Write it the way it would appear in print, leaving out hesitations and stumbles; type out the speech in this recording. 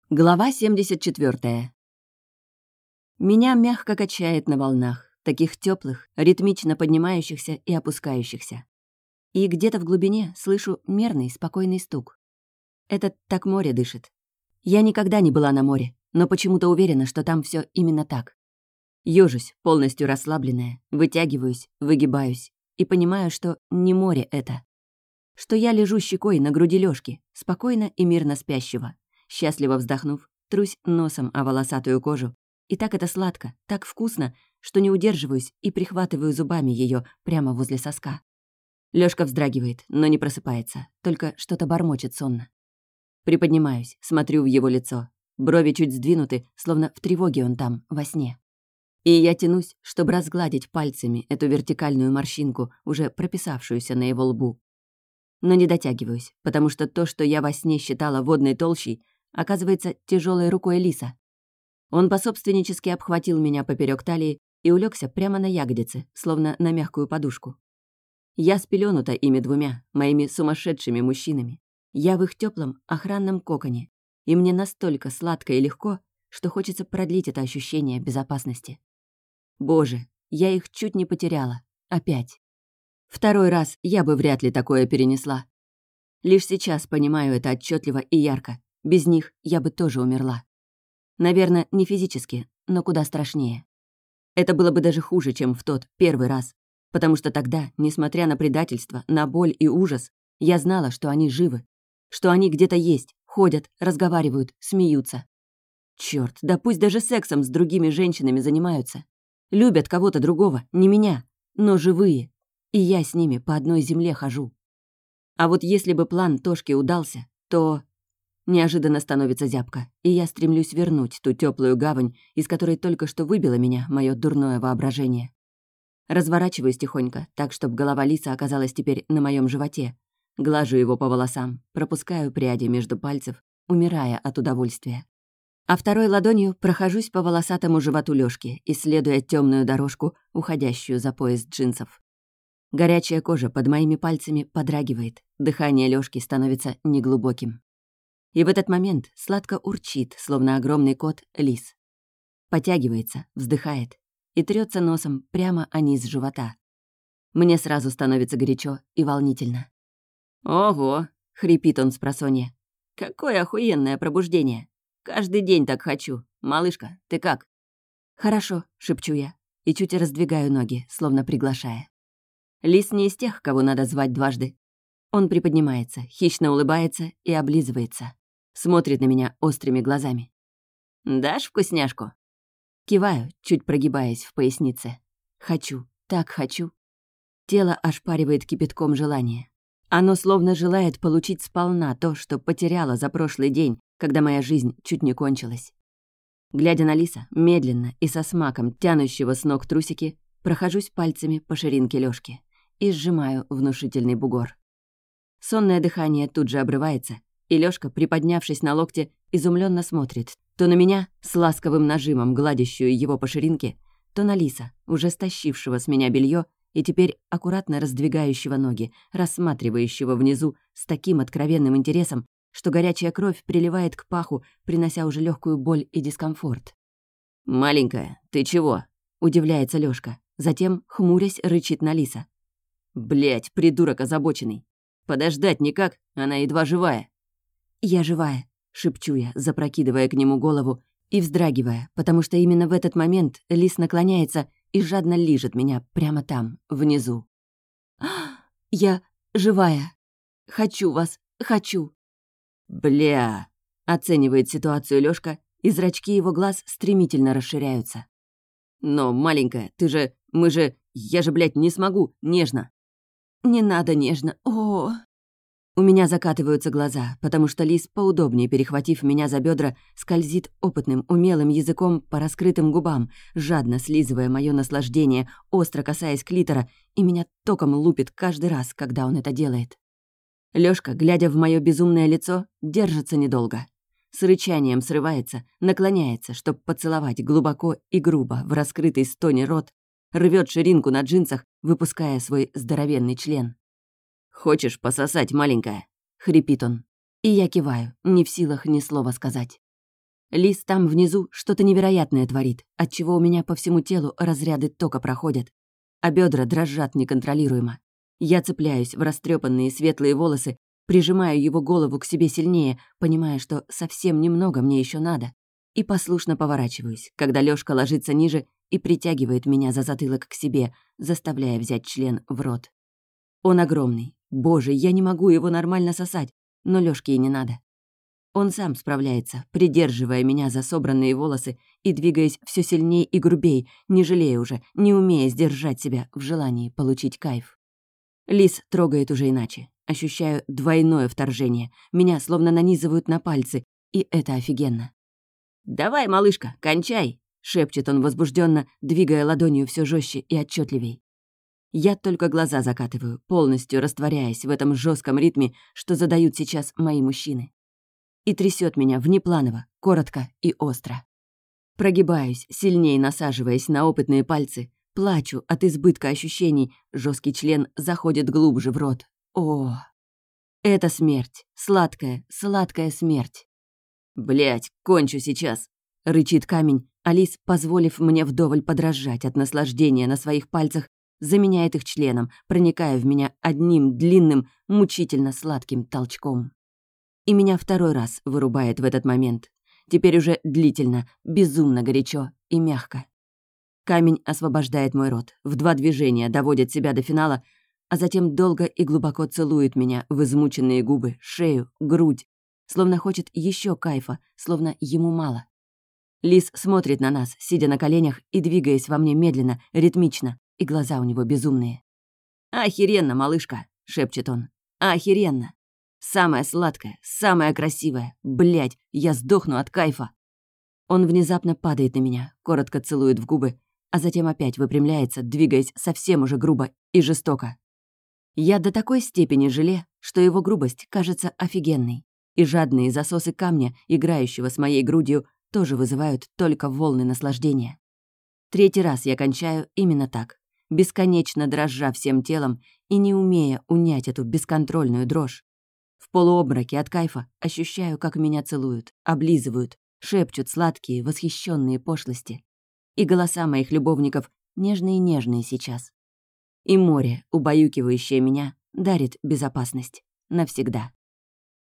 Глава 74. Меня мягко качает на волнах, таких теплых, ритмично поднимающихся и опускающихся. И где-то в глубине слышу мерный, спокойный стук. Это так море дышит. Я никогда не была на море, но почему-то уверена, что там все именно так. Ёжусь, полностью расслабленная, вытягиваюсь, выгибаюсь и понимаю, что не море это. Что я лежу щекой на груди Лёшки, спокойно и мирно спящего. Счастливо вздохнув, трусь носом о волосатую кожу. И так это сладко, так вкусно, что не удерживаюсь и прихватываю зубами ее прямо возле соска. Лёшка вздрагивает, но не просыпается, только что-то бормочет сонно. Приподнимаюсь, смотрю в его лицо. Брови чуть сдвинуты, словно в тревоге он там, во сне. И я тянусь, чтобы разгладить пальцами эту вертикальную морщинку, уже прописавшуюся на его лбу. Но не дотягиваюсь, потому что то, что я во сне считала водной толщей, оказывается тяжелой рукой лиса. Он пособственнически обхватил меня поперек талии и улегся прямо на ягодицы, словно на мягкую подушку. Я спеленута ими двумя, моими сумасшедшими мужчинами. Я в их теплом охранном коконе, и мне настолько сладко и легко, что хочется продлить это ощущение безопасности. Боже, я их чуть не потеряла. Опять. Второй раз я бы вряд ли такое перенесла. Лишь сейчас понимаю это отчетливо и ярко. Без них я бы тоже умерла. Наверное, не физически, но куда страшнее. Это было бы даже хуже, чем в тот первый раз, потому что тогда, несмотря на предательство, на боль и ужас, я знала, что они живы, что они где-то есть, ходят, разговаривают, смеются. Чёрт, да пусть даже сексом с другими женщинами занимаются. Любят кого-то другого, не меня, но живые. И я с ними по одной земле хожу. А вот если бы план Тошки удался, то... Неожиданно становится зябко, и я стремлюсь вернуть ту теплую гавань, из которой только что выбило меня мое дурное воображение. Разворачиваюсь тихонько, так, чтобы голова лиса оказалась теперь на моем животе. Глажу его по волосам, пропускаю пряди между пальцев, умирая от удовольствия. А второй ладонью прохожусь по волосатому животу Лёшки, исследуя темную дорожку, уходящую за пояс джинсов. Горячая кожа под моими пальцами подрагивает, дыхание Лёшки становится неглубоким. И в этот момент сладко урчит, словно огромный кот, лис. Потягивается, вздыхает и трется носом прямо о низ живота. Мне сразу становится горячо и волнительно. «Ого!» — хрипит он спросонья. «Какое охуенное пробуждение! Каждый день так хочу. Малышка, ты как?» «Хорошо», — шепчу я и чуть раздвигаю ноги, словно приглашая. Лис не из тех, кого надо звать дважды. Он приподнимается, хищно улыбается и облизывается. Смотрит на меня острыми глазами. «Дашь вкусняшку?» Киваю, чуть прогибаясь в пояснице. Хочу, так хочу. Тело ошпаривает кипятком желания. Оно словно желает получить сполна то, что потеряло за прошлый день, когда моя жизнь чуть не кончилась. Глядя на лиса, медленно и со смаком тянущего с ног трусики, прохожусь пальцами по ширинке Лёшки и сжимаю внушительный бугор. Сонное дыхание тут же обрывается, и Лёшка, приподнявшись на локте, изумленно смотрит то на меня, с ласковым нажимом гладящую его по ширинке, то на лиса, уже стащившего с меня белье и теперь аккуратно раздвигающего ноги, рассматривающего внизу с таким откровенным интересом, что горячая кровь приливает к паху, принося уже легкую боль и дискомфорт. «Маленькая, ты чего?» — удивляется Лёшка, затем, хмурясь, рычит на лиса. «Блядь, придурок озабоченный. Подождать никак, она едва живая». «Я живая», — шепчу я, запрокидывая к нему голову и вздрагивая, потому что именно в этот момент лис наклоняется и жадно лижет меня прямо там, внизу. «Я живая. Хочу вас, хочу». «Бля», — оценивает ситуацию Лёшка, и зрачки его глаз стремительно расширяются. «Но, маленькая, я же, блядь, не смогу, нежно». «Не надо нежно, о. У меня закатываются глаза, потому что лис, поудобнее перехватив меня за бедра, скользит опытным, умелым языком по раскрытым губам, жадно слизывая мое наслаждение, остро касаясь клитора, и меня током лупит каждый раз, когда он это делает. Лёшка, глядя в мое безумное лицо, держится недолго. С рычанием срывается, наклоняется, чтоб поцеловать глубоко и грубо в раскрытый стоне рот, рвет ширинку на джинсах, выпуская свой здоровенный член. «Хочешь пососать, маленькая?» — хрипит он. И я киваю, не в силах ни слова сказать. Лис там внизу что-то невероятное творит, отчего у меня по всему телу разряды тока проходят, а бедра дрожат неконтролируемо. Я цепляюсь в растрепанные светлые волосы, прижимаю его голову к себе сильнее, понимая, что совсем немного мне еще надо, и послушно поворачиваюсь, когда Лёшка ложится ниже и притягивает меня за затылок к себе, заставляя взять член в рот. Он огромный. Боже, я не могу его нормально сосать, но Лёшке и не надо. Он сам справляется, придерживая меня за собранные волосы и двигаясь все сильнее и грубей, не жалея уже, не умея сдержать себя в желании получить кайф. Лис трогает уже иначе. Ощущаю двойное вторжение. Меня словно нанизывают на пальцы, и это офигенно. «Давай, малышка, кончай!» — шепчет он возбужденно, двигая ладонью все жестче и отчетливей. Я только глаза закатываю, полностью растворяясь в этом жестком ритме, что задают сейчас мои мужчины. И трясет меня внепланово, коротко и остро. Прогибаюсь, сильнее насаживаясь на опытные пальцы, плачу от избытка ощущений, жесткий член заходит глубже в рот. О, это смерть, сладкая, сладкая смерть. Блять, кончу сейчас, рычит камень, а Лис, позволив мне вдоволь подрожать от наслаждения на своих пальцах, заменяет их членом, проникая в меня одним длинным, мучительно сладким толчком. И меня второй раз вырубает в этот момент. Теперь уже длительно, безумно горячо и мягко. Камень освобождает мой рот, в 2 движения доводит себя до финала, а затем долго и глубоко целует меня в измученные губы, шею, грудь, словно хочет еще кайфа, словно ему мало. Лис смотрит на нас, сидя на коленях и двигаясь во мне медленно, ритмично, и глаза у него безумные. «Охеренно, малышка!» — шепчет он. «Охеренно! Самая сладкая, самая красивая! Блядь, я сдохну от кайфа!» Он внезапно падает на меня, коротко целует в губы, а затем опять выпрямляется, двигаясь совсем уже грубо и жестоко. Я до такой степени желе, что его грубость кажется офигенной, и жадные засосы камня, играющего с моей грудью, тоже вызывают только волны наслаждения. 3-й раз я кончаю именно так, бесконечно дрожа всем телом и не умея унять эту бесконтрольную дрожь. В полуобмороке от кайфа ощущаю, как меня целуют, облизывают, шепчут сладкие, восхищенные пошлости. И голоса моих любовников нежные-нежные сейчас. И море, убаюкивающее меня, дарит безопасность. Навсегда.